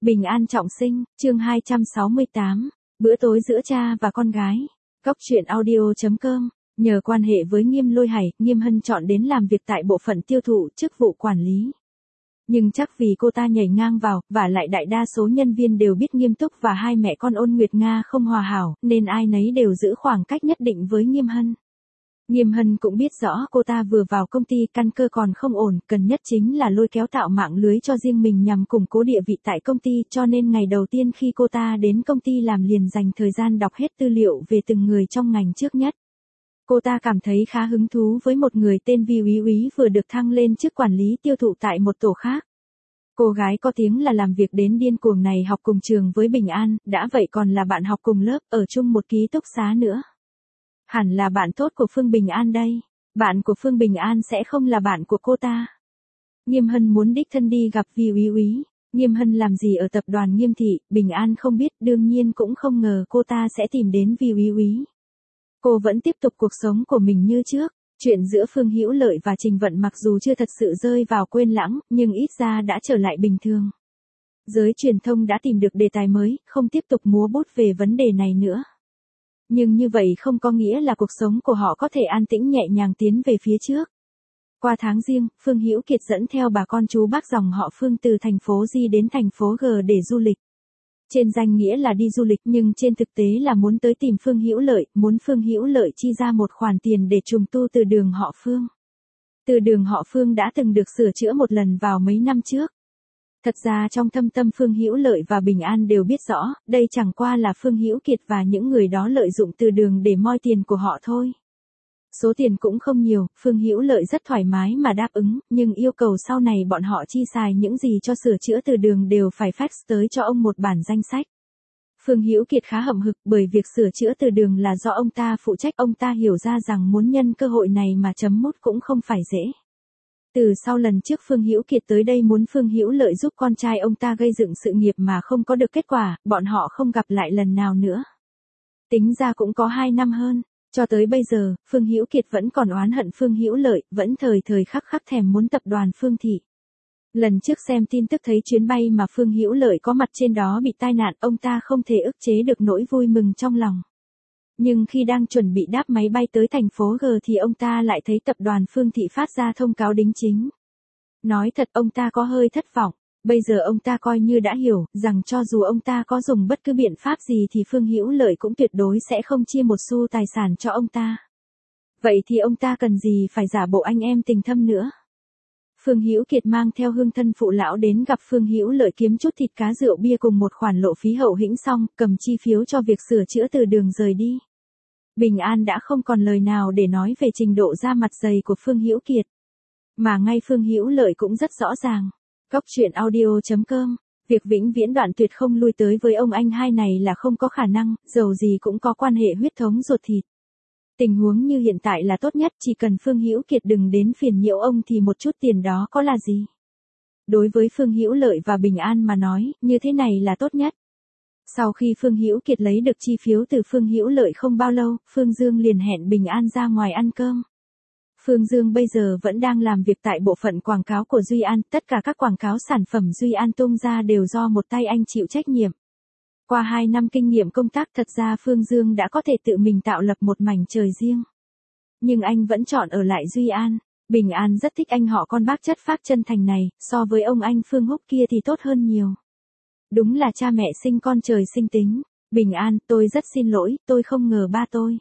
Bình an trọng sinh, chương 268, bữa tối giữa cha và con gái. Cóc truyện audio.com, nhờ quan hệ với Nghiêm Lôi Hải, Nghiêm Hân chọn đến làm việc tại bộ phận tiêu thụ, chức vụ quản lý. Nhưng chắc vì cô ta nhảy ngang vào, và lại đại đa số nhân viên đều biết Nghiêm Túc và hai mẹ con Ôn Nguyệt Nga không hòa hảo, nên ai nấy đều giữ khoảng cách nhất định với Nghiêm Hân. Nghiêm Hân cũng biết rõ cô ta vừa vào công ty căn cơ còn không ổn, cần nhất chính là lôi kéo tạo mạng lưới cho riêng mình nhằm củng cố địa vị tại công ty, cho nên ngày đầu tiên khi cô ta đến công ty làm liền dành thời gian đọc hết tư liệu về từng người trong ngành trước nhất. Cô ta cảm thấy khá hứng thú với một người tên Vi Úy Úy vừa được thăng lên chức quản lý tiêu thụ tại một tổ khác. Cô gái có tiếng là làm việc đến điên cuồng này học cùng trường với Bình An, đã vậy còn là bạn học cùng lớp, ở chung một ký túc xá nữa. Hẳn là bạn tốt của Phương Bình An đây. Bạn của Phương Bình An sẽ không là bạn của cô ta. Nghiêm Hân muốn đích thân đi gặp Vi Úy Úy. Nghiêm Hân làm gì ở tập đoàn Nghiêm Thị, Bình An không biết, đương nhiên cũng không ngờ cô ta sẽ tìm đến Vi Úy Úy. Cô vẫn tiếp tục cuộc sống của mình như trước. Chuyện giữa Phương Hữu Lợi và Trình Vận mặc dù chưa thật sự rơi vào quên lãng, nhưng ít ra đã trở lại bình thường. Giới truyền thông đã tìm được đề tài mới, không tiếp tục múa bút về vấn đề này nữa. Nhưng như vậy không có nghĩa là cuộc sống của họ có thể an tĩnh nhẹ nhàng tiến về phía trước. Qua tháng Giêng, Phương Hữu Kiệt dẫn theo bà con chú bác dòng họ Phương từ thành phố Di đến thành phố G để du lịch. Trên danh nghĩa là đi du lịch nhưng trên thực tế là muốn tới tìm Phương Hữu Lợi, muốn Phương Hữu Lợi chi ra một khoản tiền để trùng tu từ đường họ Phương. Từ đường họ Phương đã từng được sửa chữa một lần vào mấy năm trước. Thật ra trong thâm tâm Phương Hữu Lợi và Bình An đều biết rõ, đây chẳng qua là Phương Hữu Kiệt và những người đó lợi dụng từ đường để moi tiền của họ thôi. Số tiền cũng không nhiều, Phương Hữu Lợi rất thoải mái mà đáp ứng, nhưng yêu cầu sau này bọn họ chi xài những gì cho sửa chữa từ đường đều phải fax tới cho ông một bản danh sách. Phương Hữu Kiệt khá hậm hực bởi việc sửa chữa từ đường là do ông ta phụ trách, ông ta hiểu ra rằng muốn nhân cơ hội này mà chấm mút cũng không phải dễ. Từ sau lần trước Phương Hữu Kiệt tới đây muốn Phương Hữu Lợi giúp con trai ông ta gây dựng sự nghiệp mà không có được kết quả, bọn họ không gặp lại lần nào nữa. Tính ra cũng có 2 năm hơn, cho tới bây giờ, Phương Hữu Kiệt vẫn còn oán hận Phương Hữu Lợi, vẫn thời thời khắc khắc thèm muốn tập đoàn Phương Thị. Lần trước xem tin tức thấy chuyến bay mà Phương Hữu Lợi có mặt trên đó bị tai nạn, ông ta không thể ức chế được nỗi vui mừng trong lòng. Nhưng khi đang chuẩn bị đáp máy bay tới thành phố G thì ông ta lại thấy tập đoàn Phương Thị phát ra thông cáo đính chính. Nói thật ông ta có hơi thất vọng, bây giờ ông ta coi như đã hiểu, rằng cho dù ông ta có dùng bất cứ biện pháp gì thì Phương Hữu Lợi cũng tuyệt đối sẽ không chia một xu tài sản cho ông ta. Vậy thì ông ta cần gì phải giả bộ anh em tình thâm nữa. Phương Hữu Kiệt mang theo hương thân phụ lão đến gặp Phương Hữu Lợi kiếm chút thịt cá rượu bia cùng một khoản lộ phí hậu hĩnh xong, cầm chi phiếu cho việc sửa chữa từ đường rời đi. Bình An đã không còn lời nào để nói về trình độ ra mặt dày của Phương Hữu Kiệt. Mà ngay Phương Hữu Lợi cũng rất rõ ràng. Cóc truyện audio.com, việc vĩnh viễn đoạn tuyệt không lui tới với ông anh hai này là không có khả năng, dầu gì cũng có quan hệ huyết thống ruột thịt. Tình huống như hiện tại là tốt nhất, chỉ cần Phương Hữu Kiệt đừng đến phiền nhiễu ông thì một chút tiền đó có là gì. Đối với Phương Hữu Lợi và Bình An mà nói, như thế này là tốt nhất. Sau khi Phương Hữu Kiệt lấy được chi phiếu từ Phương Hữu Lợi không bao lâu, Phương Dương liền hẹn Bình An ra ngoài ăn cơm. Phương Dương bây giờ vẫn đang làm việc tại bộ phận quảng cáo của Duy An, tất cả các quảng cáo sản phẩm Duy An tung ra đều do một tay anh chịu trách nhiệm. Qua 2 năm kinh nghiệm công tác thật ra Phương Dương đã có thể tự mình tạo lập một mảnh trời riêng. Nhưng anh vẫn chọn ở lại Duy An. Bình An rất thích anh họ con bác chất phác chân thành này, so với ông anh Phương Húc kia thì tốt hơn nhiều. Đúng là cha mẹ sinh con trời sinh tính. Bình An, tôi rất xin lỗi, tôi không ngờ ba tôi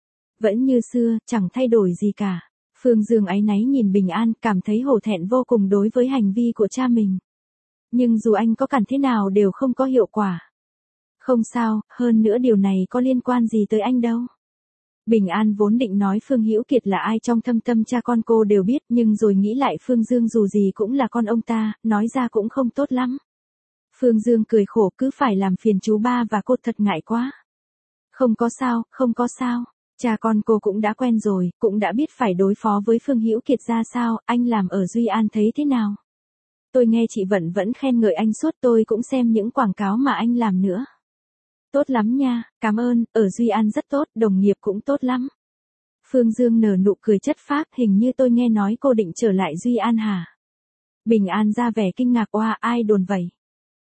vẫn như xưa, chẳng thay đổi gì cả. Phương Dương áy náy nhìn Bình An, cảm thấy hổ thẹn vô cùng đối với hành vi của cha mình. Nhưng dù anh có cản thế nào đều không có hiệu quả. Không sao, hơn nữa điều này có liên quan gì tới anh đâu. Bình An vốn định nói Phương Hữu Kiệt là ai trong thâm tâm cha con cô đều biết, nhưng rồi nghĩ lại Phương Dương dù gì cũng là con ông ta, nói ra cũng không tốt lắm. Phương Dương cười khổ, cứ phải làm phiền chú ba và cô thật ngại quá. Không có sao, không có sao. Cha con cô cũng đã quen rồi, cũng đã biết phải đối phó với Phương Hữu Kiệt ra sao, anh làm ở Duy An thấy thế nào? Tôi nghe chị Vận vẫn khen ngợi anh suốt, tôi cũng xem những quảng cáo mà anh làm nữa. Tốt lắm nha, cảm ơn, ở Duy An rất tốt, đồng nghiệp cũng tốt lắm. Phương Dương nở nụ cười chất phác, hình như tôi nghe nói cô định trở lại Duy An hả? Bình An ra vẻ kinh ngạc, oa ai đồn vậy?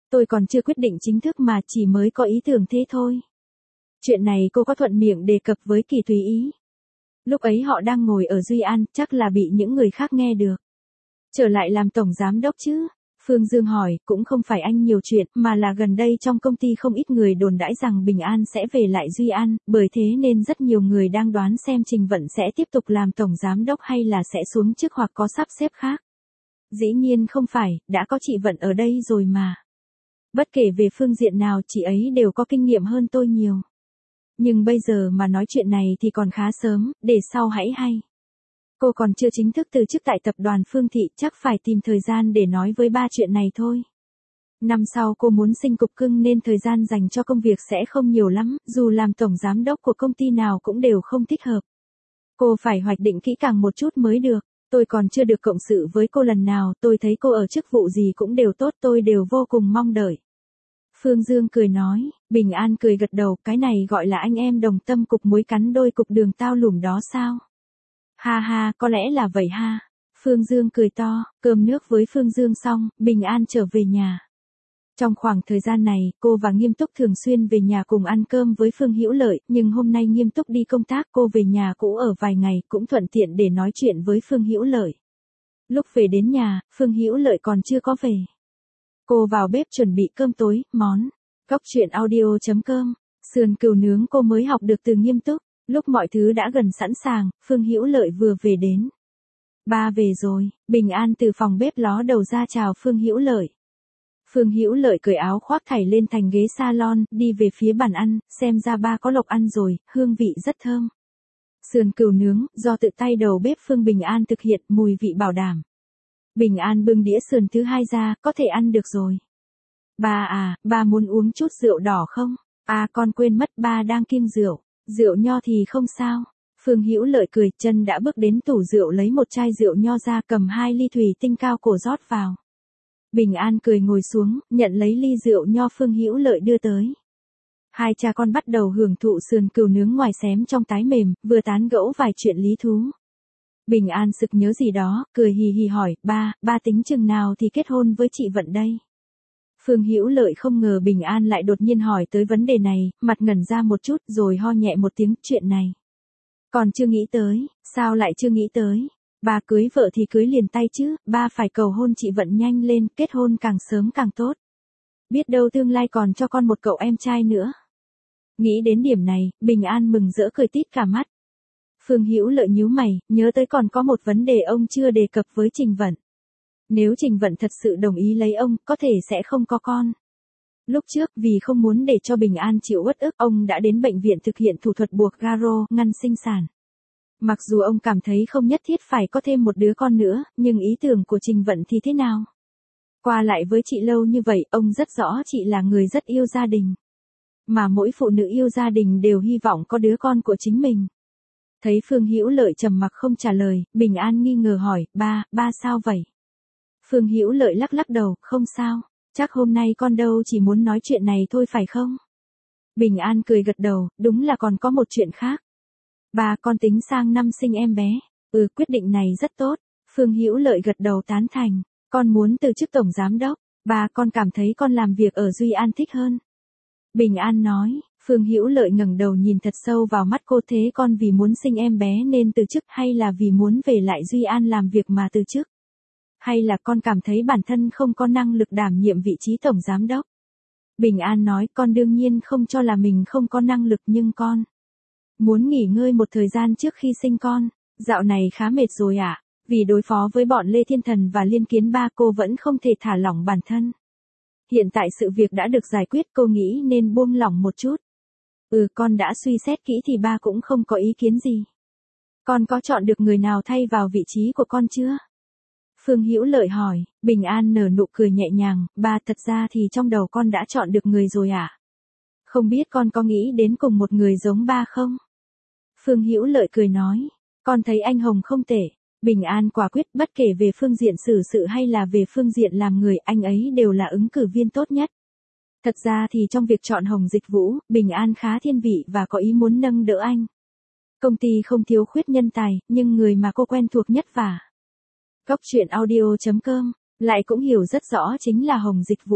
Tôi còn chưa quyết định chính thức mà chỉ mới có ý tưởng thế thôi. Chuyện này cô có thuận miệng đề cập với Kỳ Thúy Ý. Lúc ấy họ đang ngồi ở Duy An, chắc là bị những người khác nghe được. Trở lại làm tổng giám đốc chứ? Phương Dương hỏi, cũng không phải anh nhiều chuyện, mà là gần đây trong công ty không ít người đồn đãi rằng Bình An sẽ về lại Duy An, bởi thế nên rất nhiều người đang đoán xem Trình Vận sẽ tiếp tục làm tổng giám đốc hay là sẽ xuống chức hoặc có sắp xếp khác. Dĩ nhiên không phải, đã có chị Vận ở đây rồi mà. Bất kể về phương diện nào chị ấy đều có kinh nghiệm hơn tôi nhiều. Nhưng bây giờ mà nói chuyện này thì còn khá sớm, để sau hãy hay. Cô còn chưa chính thức từ chức tại tập đoàn Phương Thị, chắc phải tìm thời gian để nói với ba chuyện này thôi. Năm sau cô muốn sinh cục cưng nên thời gian dành cho công việc sẽ không nhiều lắm, dù làm tổng giám đốc của công ty nào cũng đều không thích hợp. Cô phải hoạch định kỹ càng một chút mới được. Tôi còn chưa được cộng sự với cô lần nào, tôi thấy cô ở chức vụ gì cũng đều tốt, tôi đều vô cùng mong đợi. Phương Dương cười nói, Bình An cười gật đầu, cái này gọi là anh em đồng tâm cục muối cắn đôi cục đường tao lùm đó sao? Ha ha, có lẽ là vậy ha. Phương Dương cười to, cơm nước với Phương Dương xong, Bình An trở về nhà. Trong khoảng thời gian này, cô và Nghiêm Túc thường xuyên về nhà cùng ăn cơm với Phương Hữu Lợi, nhưng hôm nay Nghiêm Túc đi công tác, cô về nhà cũ ở vài ngày, cũng thuận tiện để nói chuyện với Phương Hữu Lợi. Lúc về đến nhà, Phương Hữu Lợi còn chưa có về. Cô vào bếp chuẩn bị cơm tối, món gocchuyenaudio.com, sườn cừu nướng cô mới học được từ Nghiêm Túc. Lúc mọi thứ đã gần sẵn sàng, Phương Hữu Lợi vừa về đến. Ba về rồi, Bình An từ phòng bếp ló đầu ra chào Phương Hữu Lợi. Phương Hữu Lợi cởi áo khoác thảy lên thành ghế salon, đi về phía bàn ăn, xem ra ba có lộc ăn rồi, hương vị rất thơm. Sườn cừu nướng, do tự tay đầu bếp Phương Bình An thực hiện, mùi vị bảo đảm. Bình An bưng đĩa sườn thứ hai ra, có thể ăn được rồi. Ba muốn uống chút rượu đỏ không? Con quên mất ba đang kiêng rượu. Rượu nho thì không sao. Phương Hữu Lợi cười, chân đã bước đến tủ rượu lấy một chai rượu nho ra, cầm 2 ly thủy tinh cao cổ rót vào. Bình An cười ngồi xuống, nhận lấy ly rượu nho Phương Hữu Lợi đưa tới. Hai cha con bắt đầu hưởng thụ sườn cừu nướng ngoài xém trong tái mềm, vừa tán gẫu vài chuyện lý thú. Bình An sực nhớ gì đó, cười hì hì hỏi, ba tính chừng nào thì kết hôn với chị Vận đây? Phương Hữu Lợi không ngờ Bình An lại đột nhiên hỏi tới vấn đề này, mặt ngẩn ra một chút rồi ho nhẹ một tiếng, chuyện này. Còn chưa nghĩ tới, sao lại chưa nghĩ tới? Ba cưới vợ thì cưới liền tay chứ, ba phải cầu hôn chị Vận nhanh lên, kết hôn càng sớm càng tốt. Biết đâu tương lai còn cho con một cậu em trai nữa. Nghĩ đến điểm này, Bình An mừng rỡ cười tít cả mắt. Phương Hữu Lợi nhíu mày, nhớ tới còn có một vấn đề ông chưa đề cập với Trình Vận. Nếu Trình Vận thật sự đồng ý lấy ông, có thể sẽ không có con. Lúc trước, vì không muốn để cho Bình An chịu uất ức, ông đã đến bệnh viện thực hiện thủ thuật buộc Garo, ngăn sinh sản. Mặc dù ông cảm thấy không nhất thiết phải có thêm một đứa con nữa, nhưng ý tưởng của Trình Vận thì thế nào? Qua lại với chị lâu như vậy, ông rất rõ chị là người rất yêu gia đình. Mà mỗi phụ nữ yêu gia đình đều hy vọng có đứa con của chính mình. Thấy Phương Hữu Lợi trầm mặc không trả lời, Bình An nghi ngờ hỏi, ba sao vậy? Phương Hữu Lợi lắc lắc đầu, không sao, chắc hôm nay con đâu chỉ muốn nói chuyện này thôi phải không? Bình An cười gật đầu, đúng là còn có một chuyện khác. Ba con tính sang năm sinh em bé. Quyết định này rất tốt. Phương Hữu Lợi gật đầu tán thành. Con muốn từ chức tổng giám đốc. Ba con cảm thấy con làm việc ở Duy An thích hơn. Bình An nói. Phương Hữu Lợi ngẩng đầu nhìn thật sâu vào mắt cô, thế con vì muốn sinh em bé nên từ chức hay là vì muốn về lại Duy An làm việc mà từ chức? Hay là con cảm thấy bản thân không có năng lực đảm nhiệm vị trí tổng giám đốc? Bình An nói, con đương nhiên không cho là mình không có năng lực, nhưng con muốn nghỉ ngơi một thời gian trước khi sinh con. Dạo này khá mệt rồi ạ. Vì đối phó với bọn Lê Thiên Thần và Liên Kiến Ba, cô vẫn không thể thả lỏng bản thân. Hiện tại sự việc đã được giải quyết, cô nghĩ nên buông lỏng một chút. Con đã suy xét kỹ thì ba cũng không có ý kiến gì. Con có chọn được người nào thay vào vị trí của con chưa? Phương Hữu Lợi hỏi. Bình An nở nụ cười nhẹ nhàng, ba thật ra thì trong đầu con đã chọn được người rồi ạ. Không biết con có nghĩ đến cùng một người giống ba không? Phương Hữu Lợi cười nói. Con thấy anh Hồng không tệ. Bình An quả quyết, bất kể về phương diện xử sự hay là về phương diện làm người, anh ấy đều là ứng cử viên tốt nhất. Thật ra thì trong việc chọn Hồng Dịch Vũ, Bình An khá thiên vị và có ý muốn nâng đỡ anh. Công ty không thiếu khuyết nhân tài, nhưng người mà cô quen thuộc nhất và gocchuyenaudio.com lại cũng hiểu rất rõ chính là Hồng Dịch Vũ.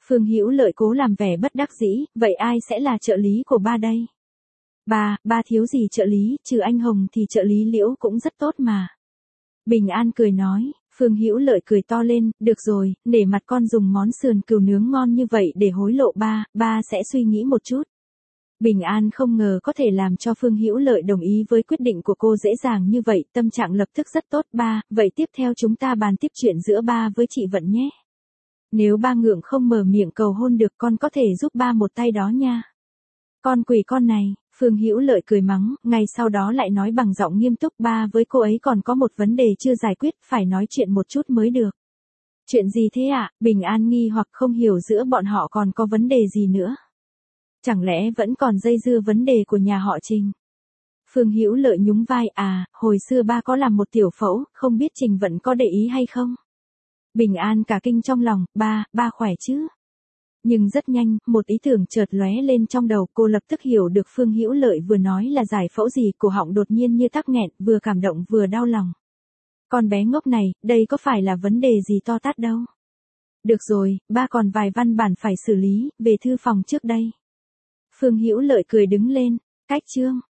Phương Hữu Lợi cố làm vẻ bất đắc dĩ, vậy ai sẽ là trợ lý của ba đây? Ba thiếu gì trợ lý, trừ anh Hồng thì trợ lý Liễu cũng rất tốt mà. Bình An cười nói, Phương Hữu Lợi cười to lên, được rồi, nể mặt con dùng món sườn cừu nướng ngon như vậy để hối lộ ba sẽ suy nghĩ một chút. Bình An không ngờ có thể làm cho Phương Hữu Lợi đồng ý với quyết định của cô dễ dàng như vậy, tâm trạng lập tức rất tốt. Vậy tiếp theo chúng ta bàn tiếp chuyện giữa ba với chị Vận nhé. Nếu ba ngượng không mở miệng cầu hôn được con có thể giúp ba một tay đó nha. Con quỷ con này, Phương Hữu Lợi cười mắng, ngay sau đó lại nói bằng giọng nghiêm túc, ba với cô ấy còn có một vấn đề chưa giải quyết, phải nói chuyện một chút mới được. Chuyện gì thế ạ? Bình An nghi hoặc không hiểu giữa bọn họ còn có vấn đề gì nữa. Chẳng lẽ vẫn còn dây dưa vấn đề của nhà họ Trình? Phương Hữu Lợi nhún vai, hồi xưa ba có làm một tiểu phẫu, không biết Trình Vận có để ý hay không? Bình An cả kinh trong lòng, ba khỏe chứ? Nhưng rất nhanh, một ý tưởng chợt lóe lên trong đầu, cô lập tức hiểu được Phương Hữu Lợi vừa nói là giải phẫu gì, cổ họng đột nhiên như tắc nghẹn, vừa cảm động vừa đau lòng. Con bé ngốc này, đây có phải là vấn đề gì to tát đâu. Được rồi, ba còn vài văn bản phải xử lý, về thư phòng trước đây. Phương Hữu Lợi cười đứng lên, cách chương.